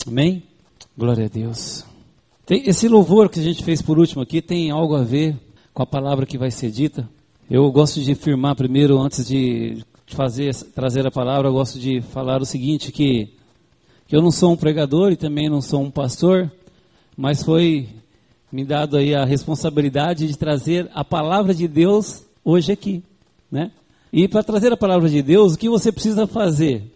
Amém? Glória a Deus. Esse louvor que a gente fez por último aqui tem algo a ver com a palavra que vai ser dita. Eu gosto de afirmar primeiro, antes de trazer a palavra, eu gosto de falar o seguinte, que eu não sou um pregador e também não sou um pastor, mas foi me dado aí a responsabilidade de trazer a palavra de Deus hoje aqui, né? E para trazer a palavra de Deus, o que você precisa fazer?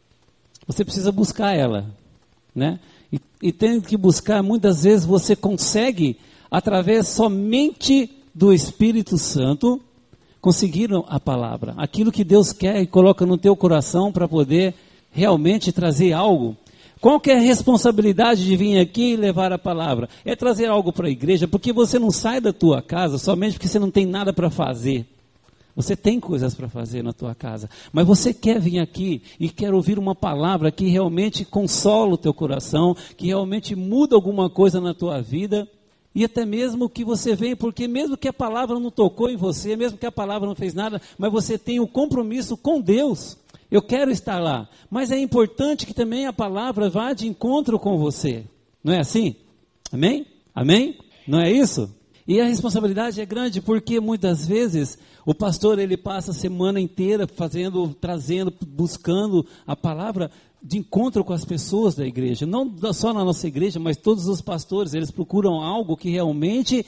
Você precisa buscar ela, né? E tendo que buscar, muitas vezes você consegue, através somente do Espírito Santo, conseguir a palavra. Aquilo que Deus quer e coloca no teu coração para poder realmente trazer algo. Qual que é a responsabilidade de vir aqui e levar a palavra? É trazer algo para a igreja, porque você não sai da tua casa somente porque você não tem nada para fazer. Você tem coisas para fazer na tua casa, mas você quer vir aqui e quer ouvir uma palavra que realmente consola o teu coração, que realmente muda alguma coisa na tua vida, e até mesmo que você vem, porque mesmo que a palavra não tocou em você, mesmo que a palavra não fez nada, mas você tem um compromisso com Deus. Eu quero estar lá, mas é importante que também a palavra vá de encontro com você. Não é assim? Amém? Amém? Não é isso? E a responsabilidade é grande porque muitas vezes o pastor ele passa a semana inteira trazendo, buscando a palavra de encontro com as pessoas da igreja. Não só na nossa igreja, mas todos os pastores, eles procuram algo que realmente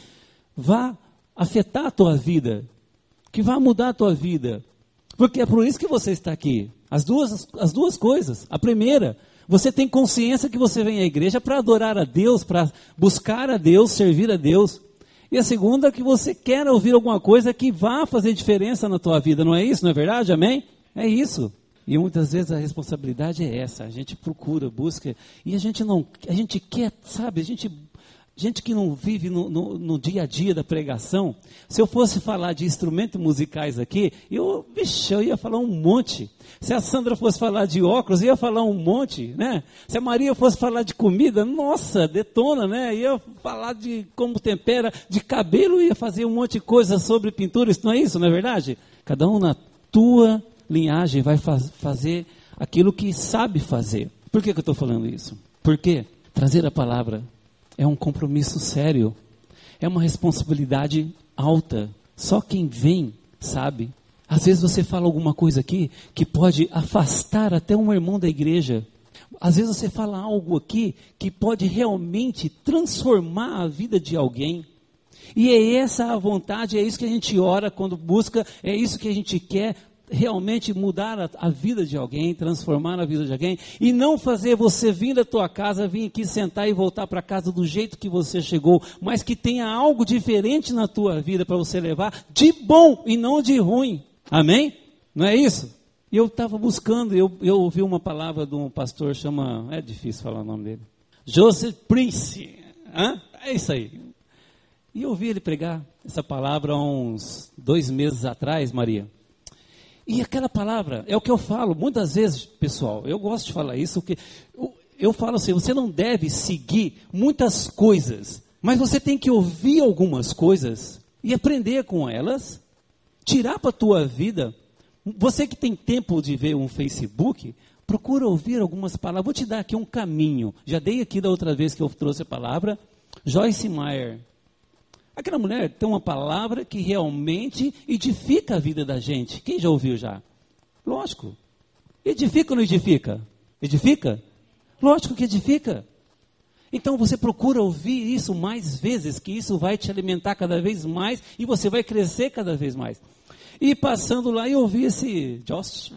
vá afetar a tua vida, que vá mudar a tua vida. Porque é por isso que você está aqui. As duas coisas. A primeira, você tem consciência que você vem à igreja para adorar a Deus, para buscar a Deus, servir a Deus. E a segunda, que você quer ouvir alguma coisa que vá fazer diferença na tua vida. Não é isso? Não é verdade? Amém? É isso. E muitas vezes a responsabilidade é essa. A gente procura, busca. E a gente quer, sabe? A gente que não vive no dia a dia da pregação, se eu fosse falar de instrumentos musicais aqui, eu ia falar um monte. Se a Sandra fosse falar de óculos, eu ia falar um monte, né? Se a Maria fosse falar de comida, nossa, detona, né? Ia falar de como tempera, de cabelo, ia fazer um monte de coisa sobre pintura, isso não é isso, não é verdade? Cada um na tua linhagem vai fazer aquilo que sabe fazer. Por que eu estou falando isso? Porque trazer a palavra é um compromisso sério, é uma responsabilidade alta. Só quem vem sabe. Às vezes você fala alguma coisa aqui que pode afastar até um irmão da igreja. Às vezes você fala algo aqui que pode realmente transformar a vida de alguém. E é essa a vontade, é isso que a gente ora quando busca, é isso que a gente quer. Realmente mudar a vida de alguém, transformar a vida de alguém, e não fazer você vir da tua casa, vir aqui sentar e voltar para casa do jeito que você chegou, mas que tenha algo diferente na tua vida para você levar de bom e não de ruim. Amém? Não é isso? E eu estava buscando, eu ouvi uma palavra de um pastor, é difícil falar o nome dele, Joseph Prince, é isso aí. E eu ouvi ele pregar essa palavra há uns 2 meses atrás, Maria. E aquela palavra, é o que eu falo, muitas vezes, pessoal, eu gosto de falar isso, porque eu falo assim, você não deve seguir muitas coisas, mas você tem que ouvir algumas coisas e aprender com elas, tirar para a tua vida. Você que tem tempo de ver um Facebook, procura ouvir algumas palavras. Vou te dar aqui um caminho, já dei aqui da outra vez que eu trouxe a palavra, Joyce Meyer. Aquela mulher tem uma palavra que realmente edifica a vida da gente. Quem já ouviu já? Lógico. Edifica ou não edifica? Edifica? Lógico que edifica. Então você procura ouvir isso mais vezes, que isso vai te alimentar cada vez mais e você vai crescer cada vez mais. E passando lá eu ouvi esse Josh,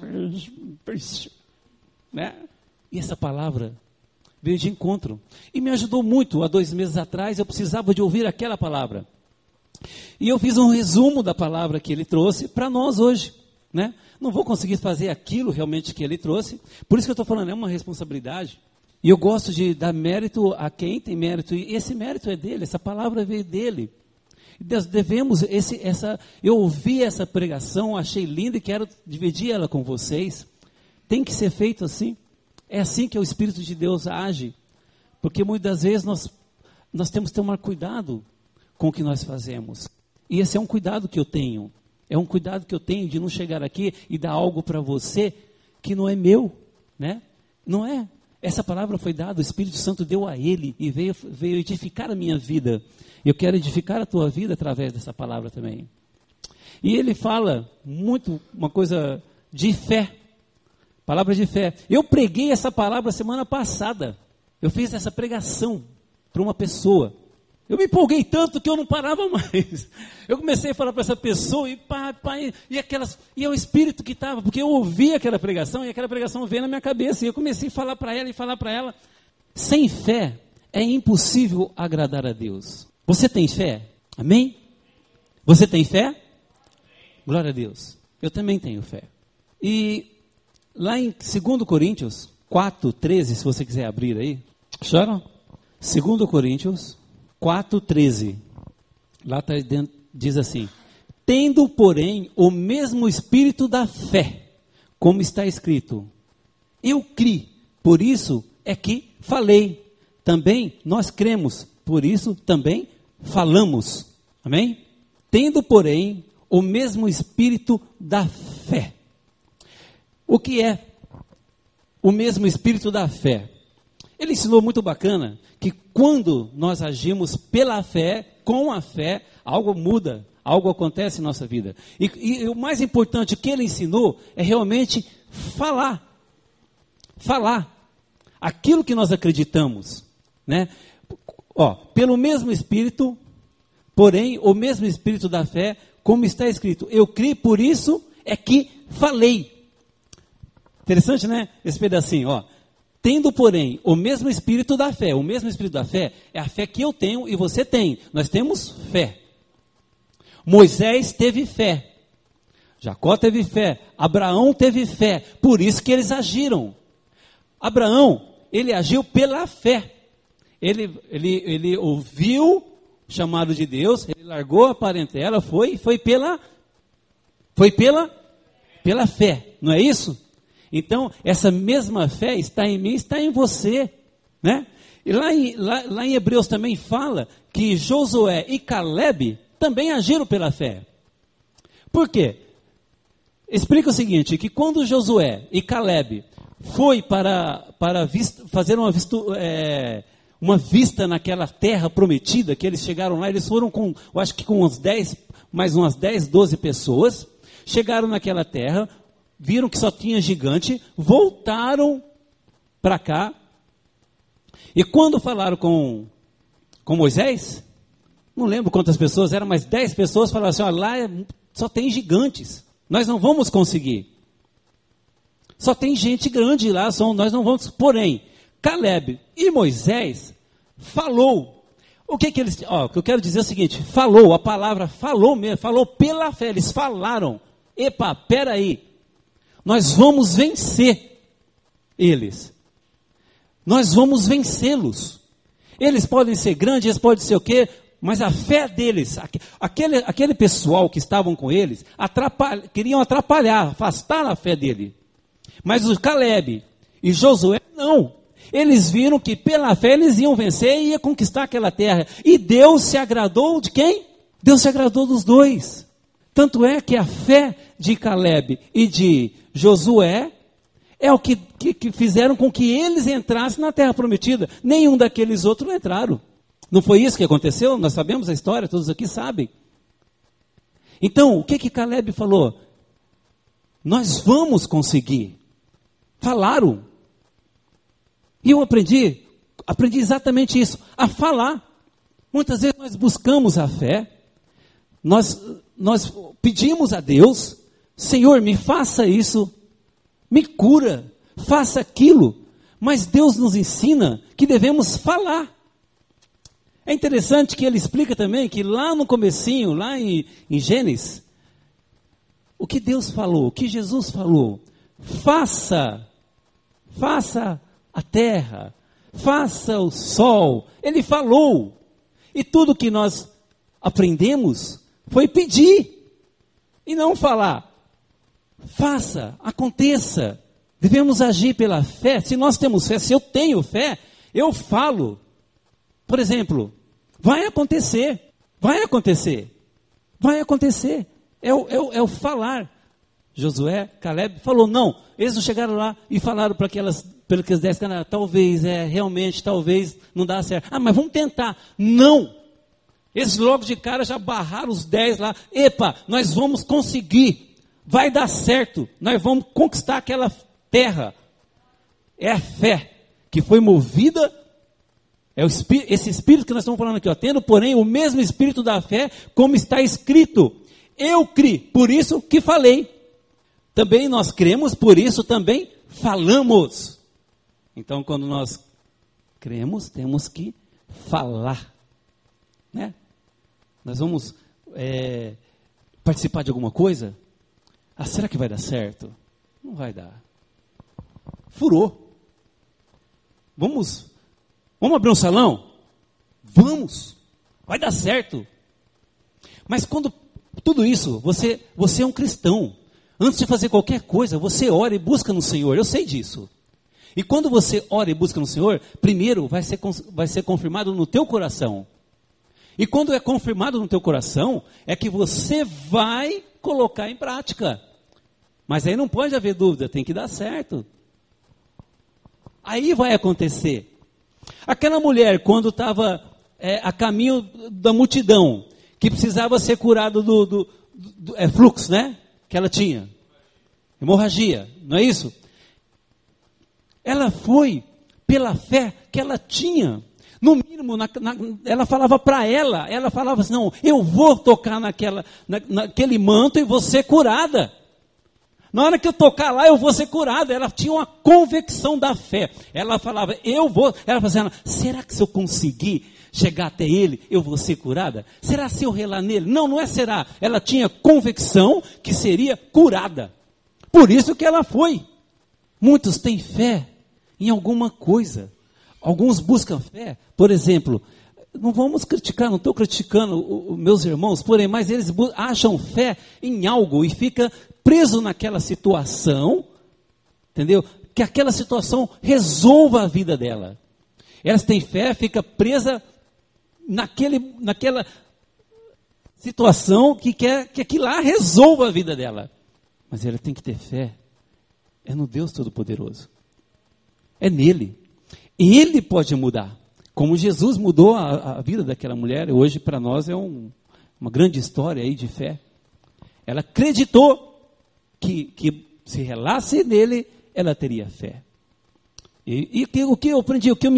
né? E essa palavra veio de encontro. E me ajudou muito. Há 2 meses atrás eu precisava de ouvir aquela palavra. E eu fiz um resumo da palavra que ele trouxe para nós hoje, né? Não vou conseguir fazer aquilo realmente que ele trouxe. Por isso que eu estou falando, é uma responsabilidade. E eu gosto de dar mérito a quem tem mérito. E esse mérito é dele, essa palavra veio dele. Devemos, eu ouvi essa pregação, achei linda e quero dividir ela com vocês. Tem que ser feito assim. É assim que o Espírito de Deus age, porque muitas vezes nós temos que tomar cuidado com o que nós fazemos, e esse é um cuidado que eu tenho, de não chegar aqui e dar algo para você que não é meu, né? Não é Essa palavra foi dada, o Espírito Santo deu a ele e veio edificar a minha vida. Eu quero edificar a tua vida através dessa palavra também. E ele fala muito, uma coisa de fé. Palavra de fé. Eu preguei essa palavra semana passada. Eu fiz essa pregação para uma pessoa. Eu me empolguei tanto que eu não parava mais. Eu comecei a falar para essa pessoa e é o Espírito que estava, porque eu ouvi aquela pregação e aquela pregação veio na minha cabeça. E eu comecei a falar para ela. Sem fé é impossível agradar a Deus. Você tem fé? Amém? Você tem fé? Glória a Deus. Eu também tenho fé. E lá em 2 Coríntios 4:13, se você quiser abrir aí. Acharam? 2 Coríntios 4:13. Lá tá dentro, diz assim: tendo, porém, o mesmo espírito da fé, como está escrito, eu criei, por isso é que falei. Também nós cremos, por isso também falamos. Amém? Tendo, porém, o mesmo espírito da fé. O que é o mesmo espírito da fé? Ele ensinou muito bacana que quando nós agimos pela fé, com a fé, algo muda, algo acontece em nossa vida. E o mais importante que ele ensinou é realmente falar. Falar aquilo que nós acreditamos, né? Pelo mesmo espírito, porém, o mesmo espírito da fé, como está escrito, eu criei, por isso é que falei. Interessante, né? Esse pedacinho, Tendo, porém, o mesmo espírito da fé. O mesmo espírito da fé é a fé que eu tenho e você tem. Nós temos fé. Moisés teve fé. Jacó teve fé. Abraão teve fé. Por isso que eles agiram. Abraão, ele agiu pela fé. Ele ouviu o chamado de Deus, ele largou a parentela, foi pela fé. Não é isso? Então, essa mesma fé está em mim, está em você, né? E lá em Hebreus também fala que Josué e Caleb também agiram pela fé. Por quê? Explica o seguinte, que quando Josué e Caleb foi para fazer uma vista naquela terra prometida, que eles chegaram lá, eles foram com, eu acho que com mais umas 10, 12 pessoas, chegaram naquela terra, viram que só tinha gigante, voltaram para cá, e quando falaram com Moisés, não lembro quantas pessoas eram, mas 10 pessoas falaram assim, lá só tem gigantes, nós não vamos conseguir, só tem gente grande lá, nós não vamos, porém, Caleb e Moisés falou, o que eles, o que eu quero dizer é o seguinte, falou, a palavra falou mesmo, falou pela fé, eles falaram, peraí, nós vamos vencer eles. Nós vamos vencê-los. Eles podem ser grandes, eles podem ser o quê? Mas a fé deles, aquele pessoal que estavam com eles, queriam atrapalhar, afastar a fé dele. Mas o Caleb e Josué, não. Eles viram que pela fé eles iam vencer e ia conquistar aquela terra. E Deus se agradou de quem? Deus se agradou dos dois. Tanto é que a fé de Caleb e de Josué é o que fizeram com que eles entrassem na terra prometida. Nenhum daqueles outros entraram. Não foi isso que aconteceu? Nós sabemos a história, todos aqui sabem. Então, o que Caleb falou? Nós vamos conseguir. Falaram. E eu aprendi exatamente isso, a falar. Muitas vezes nós buscamos a fé, nós pedimos a Deus, Senhor, me faça isso, me cura, faça aquilo, mas Deus nos ensina que devemos falar. É interessante que ele explica também que lá no comecinho, lá em Gênesis, o que Deus falou, o que Jesus falou, faça a terra, faça o sol, ele falou, e tudo que nós aprendemos foi pedir, e não falar, faça, aconteça, devemos agir pela fé. Se nós temos fé, se eu tenho fé, eu falo, por exemplo, vai acontecer, é o falar. Josué, Caleb, falou, não, eles não chegaram lá e falaram para aqueles 10 caras, talvez, realmente, talvez, não dá certo. Ah, mas vamos tentar. Não! Eles logo de cara já barraram os 10 lá. Epa, nós vamos conseguir, vai dar certo, nós vamos conquistar aquela terra. É a fé que foi movida, esse espírito que nós estamos falando aqui, ó, tendo, porém, o mesmo espírito da fé, como está escrito. Eu criei, por isso que falei. Também nós cremos, por isso também falamos. Então, quando nós cremos, temos que falar, né? Nós vamos participar de alguma coisa? Ah, será que vai dar certo? Não vai dar. Furou. Vamos abrir um salão? Vamos. Vai dar certo. Mas quando tudo isso, você é um cristão. Antes de fazer qualquer coisa, você ora e busca no Senhor. Eu sei disso. E quando você ora e busca no Senhor, primeiro vai ser confirmado no teu coração. E quando é confirmado no teu coração, é que você vai colocar em prática. Mas aí não pode haver dúvida, tem que dar certo. Aí vai acontecer. Aquela mulher, quando estava a caminho da multidão, que precisava ser curado do fluxo, né? Que ela tinha, hemorragia, não é isso? Ela foi pela fé que ela tinha, no mínimo, ela falava para ela falava assim, não, eu vou tocar naquele manto e vou ser curada. Na hora que eu tocar lá, eu vou ser curada. Ela tinha uma convicção da fé. Ela falava, ela falava assim, será que se eu conseguir chegar até ele, eu vou ser curada? Será se eu relar nele? Não, não é será. Ela tinha convicção que seria curada. Por isso que ela foi. Muitos têm fé em alguma coisa. Alguns buscam fé. Por exemplo, não vamos criticar, não estou criticando os meus irmãos, porém, mas eles acham fé em algo e fica preso naquela situação, entendeu? Que aquela situação resolva a vida dela. Elas têm fé, fica presa naquela situação que quer que aquilo lá resolva a vida dela. Mas ela tem que ter fé. É no Deus Todo-Poderoso. É nele. Ele pode mudar. Como Jesus mudou a vida daquela mulher, hoje para nós é uma grande história aí de fé. Ela acreditou que se relasse nele, ela teria fé. E o que eu aprendi, o que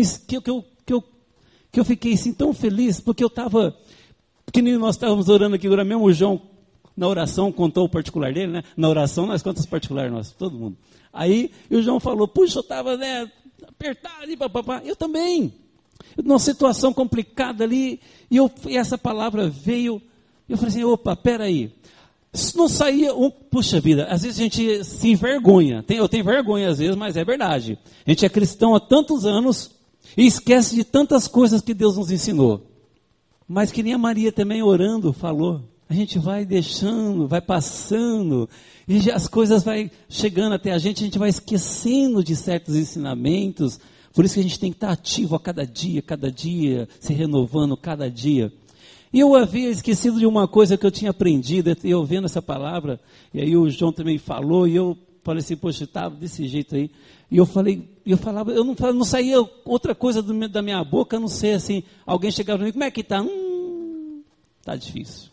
eu fiquei assim tão feliz, porque eu estava, porque nós estávamos orando aqui, agora mesmo o João, na oração, contou o particular dele, né? Na oração nós contamos o particular nosso, todo mundo. Aí o João falou, puxa, eu estava apertado ali, papapá. Eu também, numa situação complicada ali, e essa palavra veio, eu falei assim, opa, peraí. Isso não saía, puxa vida, às vezes a gente se envergonha, eu tenho vergonha às vezes, mas é verdade. A gente é cristão há tantos anos e esquece de tantas coisas que Deus nos ensinou. Mas que nem a Maria também orando falou, a gente vai deixando, vai passando, e as coisas vai chegando até a gente vai esquecendo de certos ensinamentos. Por isso que a gente tem que estar ativo a cada dia, se renovando cada dia. E eu havia esquecido de uma coisa que eu tinha aprendido, eu vendo essa palavra, e aí o João também falou, e eu falei assim, poxa, estava desse jeito aí. E eu falava, eu não saía outra coisa da minha boca, a não ser assim, alguém chegava para mim, como é que está? Está difícil.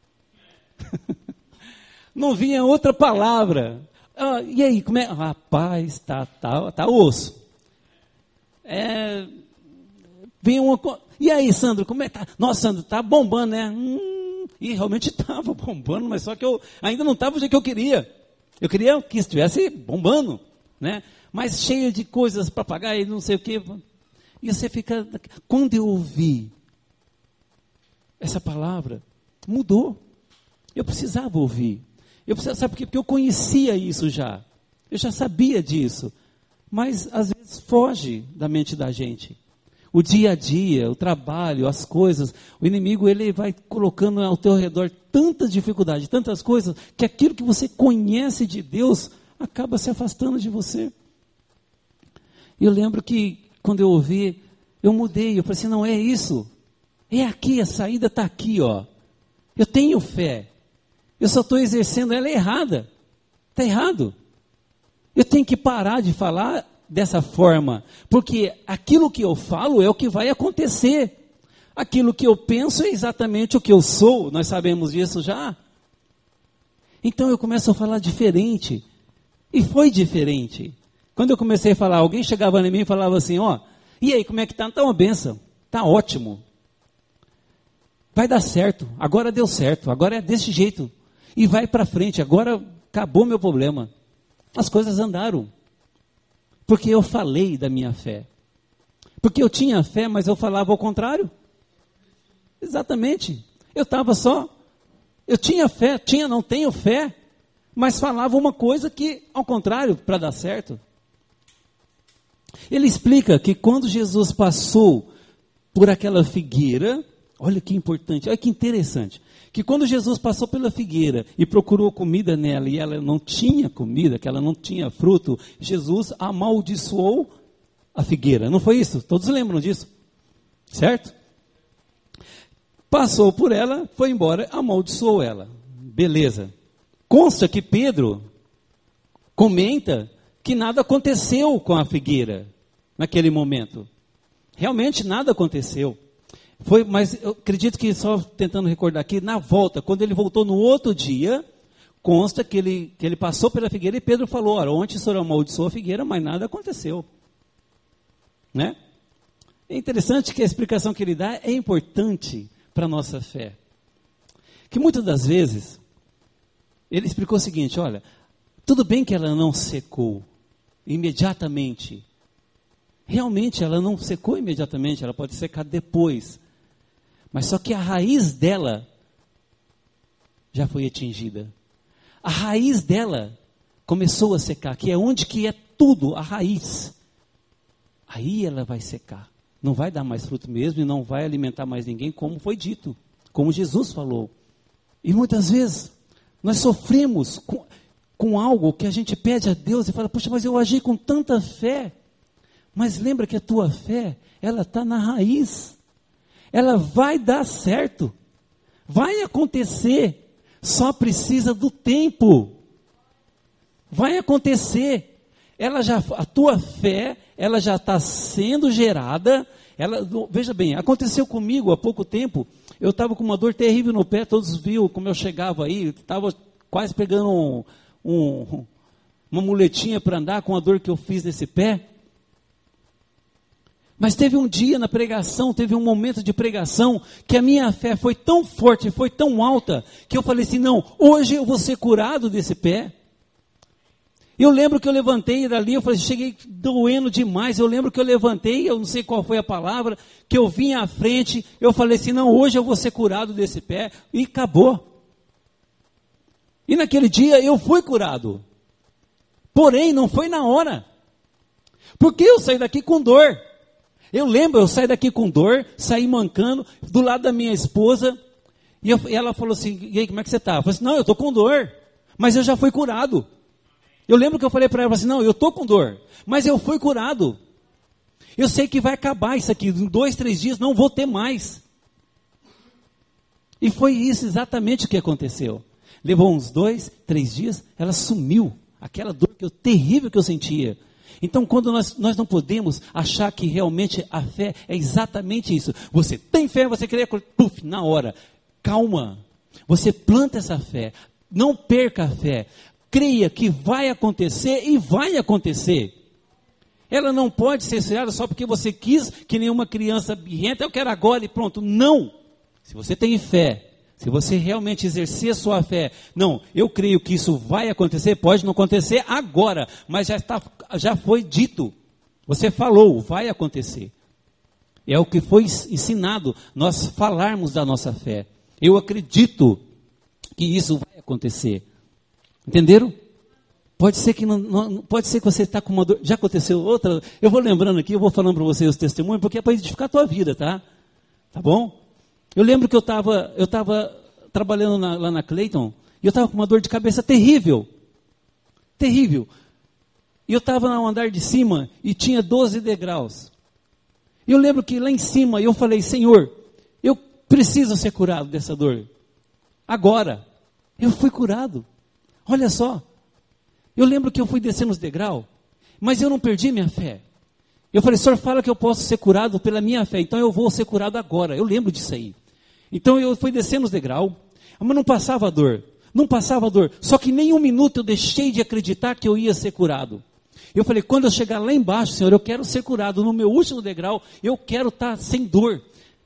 Não vinha outra palavra. E aí, como é? Rapaz, tá osso. Vem uma coisa. E aí, Sandro, como é que tá? Nossa, Sandro, tá bombando, né? E realmente estava bombando, mas só que eu ainda não estava do jeito que eu queria. Eu queria que estivesse bombando, né? Mas cheio de coisas para pagar e não sei o quê. E você fica... Quando eu ouvi essa palavra, mudou. Eu precisava ouvir. Sabe por quê? Porque eu conhecia isso já. Eu já sabia disso. Mas, às vezes, foge da mente da gente. O dia a dia, o trabalho, as coisas, o inimigo ele vai colocando ao teu redor tantas dificuldades, tantas coisas, que aquilo que você conhece de Deus acaba se afastando de você. Eu lembro que quando eu ouvi, eu mudei, eu falei assim, não é isso, é aqui, a saída está aqui, ó. Eu tenho fé, eu só estou exercendo ela errada. Está errado. Eu tenho que parar de falar dessa forma, porque aquilo que eu falo é o que vai acontecer. Aquilo que eu penso é exatamente o que eu sou, nós sabemos disso já. Então eu começo a falar diferente. E foi diferente. Quando eu comecei a falar, alguém chegava em mim e falava assim, e aí, como é que está? Está uma bênção, está ótimo. Vai dar certo, agora deu certo, agora é desse jeito. E vai para frente, agora acabou meu problema. As coisas andaram. Porque eu falei da minha fé. Porque eu tinha fé, mas eu falava ao contrário. Exatamente. Eu tinha fé, não tenho fé, mas falava uma coisa que, ao contrário, para dar certo. Ele explica que quando Jesus passou por aquela figueira, olha que importante, olha que interessante, que quando Jesus passou pela figueira e procurou comida nela e ela não tinha comida, que ela não tinha fruto, Jesus amaldiçoou a figueira. Não foi isso? Todos lembram disso? Certo? Passou por ela, foi embora, amaldiçoou ela. Beleza. Consta que Pedro comenta que nada aconteceu com a figueira naquele momento. Realmente nada aconteceu. Mas eu acredito que, só tentando recordar aqui, na volta, quando ele voltou no outro dia, consta que ele passou pela figueira e Pedro falou, ontem o senhor amaldiçoou a figueira, mas nada aconteceu. Né? É interessante que a explicação que ele dá é importante para a nossa fé. Que muitas das vezes, ele explicou o seguinte, olha, tudo bem que ela não secou imediatamente. Realmente ela não secou imediatamente, ela pode secar depois. Mas só que a raiz dela já foi atingida. A raiz dela começou a secar, que é onde que é tudo, a raiz. Aí ela vai secar. Não vai dar mais fruto mesmo e não vai alimentar mais ninguém, como foi dito, como Jesus falou. E muitas vezes nós sofremos com algo que a gente pede a Deus e fala, poxa, mas eu agi com tanta fé. Mas lembra que a tua fé, ela está na raiz. Ela vai dar certo. Vai acontecer. Só precisa do tempo. Vai acontecer. A tua fé, ela já está sendo gerada. Veja bem, aconteceu comigo há pouco tempo. Eu estava com uma dor terrível no pé. Todos viram como eu chegava aí. Estava quase pegando uma muletinha para andar com a dor que eu fiz nesse pé. Mas teve um dia na pregação, teve um momento de pregação, que a minha fé foi tão forte, foi tão alta, que eu falei assim, não, hoje eu vou ser curado desse pé. Eu lembro que eu levantei dali, eu falei, cheguei doendo demais, eu lembro que eu levantei, eu não sei qual foi a palavra, que eu vim à frente, eu falei assim, não, hoje eu vou ser curado desse pé, e acabou. E naquele dia eu fui curado. Porém, não foi na hora. Porque eu saí daqui com dor. Eu lembro, eu saí daqui com dor, saí mancando, do lado da minha esposa, e ela falou assim, e aí, como é que você está? Eu falei assim, não, eu estou com dor, mas eu já fui curado. Eu lembro que eu falei para ela assim, não, eu estou com dor, mas eu fui curado. Eu sei que vai acabar isso aqui, em 2, 3 dias não vou ter mais. E foi isso exatamente o que aconteceu. Levou uns 2, 3 dias, ela sumiu, aquela dor terrível que eu sentia. Então, quando nós não podemos achar que realmente a fé é exatamente isso. Você tem fé, você crê, puf, na hora. Calma. Você planta essa fé. Não perca a fé. Creia que vai acontecer e vai acontecer. Ela não pode ser selada só porque você quis, que nenhuma criança birrenta, eu quero agora e pronto. Não. Se você tem fé, se você realmente exercer a sua fé, não, eu creio que isso vai acontecer, pode não acontecer agora, mas já foi dito, você falou, vai acontecer. É o que foi ensinado, nós falarmos da nossa fé. Eu acredito que isso vai acontecer. Entenderam? Pode ser que pode ser que você está com uma dor, já aconteceu outra, eu vou lembrando aqui, eu vou falando para vocês os testemunhos, porque é para edificar a tua vida, tá? Tá bom? Eu lembro que eu estava trabalhando lá na Clayton, e eu estava com uma dor de cabeça terrível. Terrível. E eu estava no andar de cima, e tinha 12 degraus. E eu lembro que lá em cima, eu falei, Senhor, eu preciso ser curado dessa dor. Agora. Eu fui curado. Olha só. Eu lembro que eu fui descendo os degraus, mas eu não perdi minha fé. Eu falei, Senhor, fala que eu posso ser curado pela minha fé, então eu vou ser curado agora. Eu lembro disso aí. Então eu fui descendo os degraus, mas não passava dor. Não passava dor. Só que nem um minuto eu deixei de acreditar que eu ia ser curado. Eu falei, quando eu chegar lá embaixo, Senhor, eu quero ser curado. No meu último degrau, eu quero estar sem dor.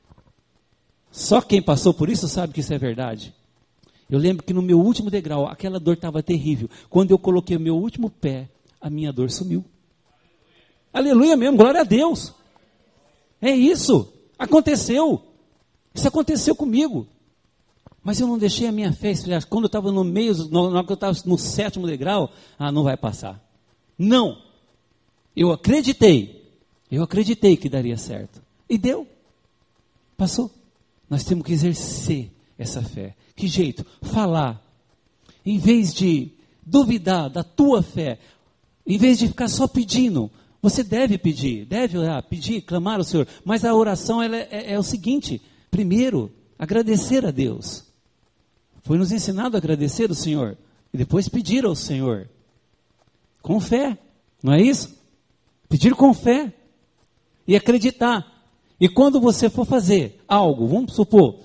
Só quem passou por isso sabe que isso é verdade. Eu lembro que no meu último degrau, aquela dor estava terrível. Quando eu coloquei o meu último pé, a minha dor sumiu. Aleluia mesmo, glória a Deus. É isso, aconteceu. Isso aconteceu comigo. Mas eu não deixei a minha fé esfriar. Quando eu estava no meio, na hora que eu estava no 7º degrau, não vai passar. Não. Eu acreditei que daria certo. E deu. Passou. Nós temos que exercer essa fé. Que jeito? Falar. Em vez de duvidar da tua fé, em vez de ficar só pedindo, você deve pedir, deve orar, pedir, clamar ao Senhor. Mas a oração é o seguinte: primeiro, agradecer a Deus. Foi nos ensinado a agradecer ao Senhor e depois pedir ao Senhor. Com fé, não é isso? Pedir com fé e acreditar. E quando você for fazer algo, vamos supor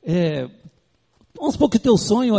que o teu sonho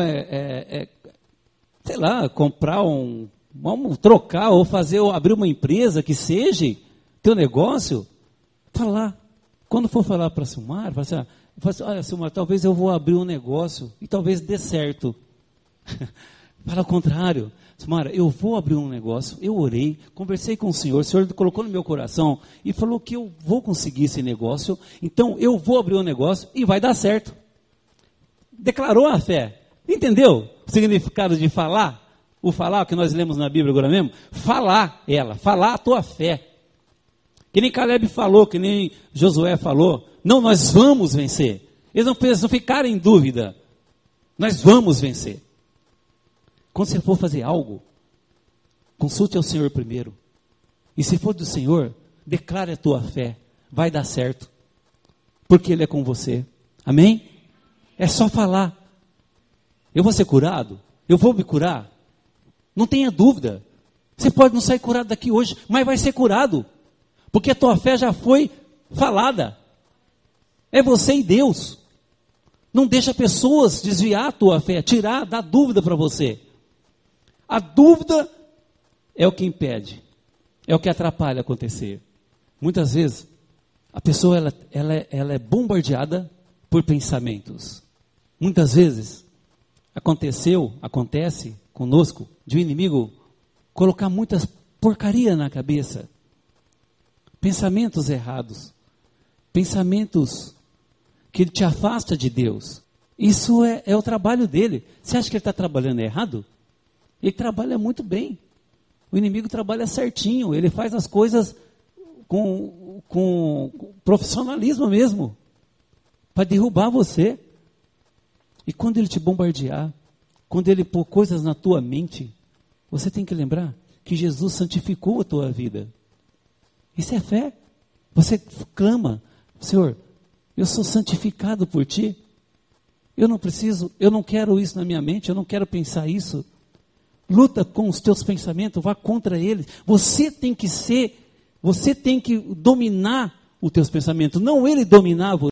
sei lá, comprar vamos trocar ou abrir uma empresa que seja teu negócio, falar. Quando for falar para a Silmar, fala assim, olha, Silmar, talvez eu vou abrir um negócio e talvez dê certo. Fala ao contrário. Silmar, eu vou abrir um negócio, eu orei, conversei com o Senhor colocou no meu coração e falou que eu vou conseguir esse negócio, então eu vou abrir um negócio e vai dar certo. Declarou a fé. Entendeu o significado de falar? O falar que nós lemos na Bíblia agora mesmo? Falar a tua fé. Que nem Caleb falou, que nem Josué falou. Não, nós vamos vencer. Eles não precisam ficar em dúvida. Nós vamos vencer. Quando você for fazer algo, consulte ao Senhor primeiro. E se for do Senhor, declare a tua fé. Vai dar certo. Porque Ele é com você. Amém? É só falar. Eu vou ser curado? Eu vou me curar? Não tenha dúvida. Você pode não sair curado daqui hoje, mas vai ser curado. Porque a tua fé já foi falada. É você e Deus. Não deixa pessoas desviar a tua fé, dar dúvida para você. A dúvida é o que impede, é o que atrapalha acontecer. Muitas vezes, a pessoa ela é bombardeada por pensamentos. Muitas vezes, acontece conosco, de um inimigo colocar muitas porcaria na cabeça. Pensamentos errados. Pensamentos que ele te afasta de Deus. Isso é o trabalho dele. Você acha que ele está trabalhando errado? Ele trabalha muito bem. O inimigo trabalha certinho. Ele faz as coisas com profissionalismo mesmo. Para derrubar você. E quando ele te bombardear, quando ele pôr coisas na tua mente, você tem que lembrar que Jesus santificou a tua vida. Isso é fé. Você clama, Senhor, eu sou santificado por Ti. Eu não quero isso na minha mente, eu não quero pensar isso. Luta com os teus pensamentos, vá contra eles. Você tem que dominar os teus pensamentos, não ele dominar você.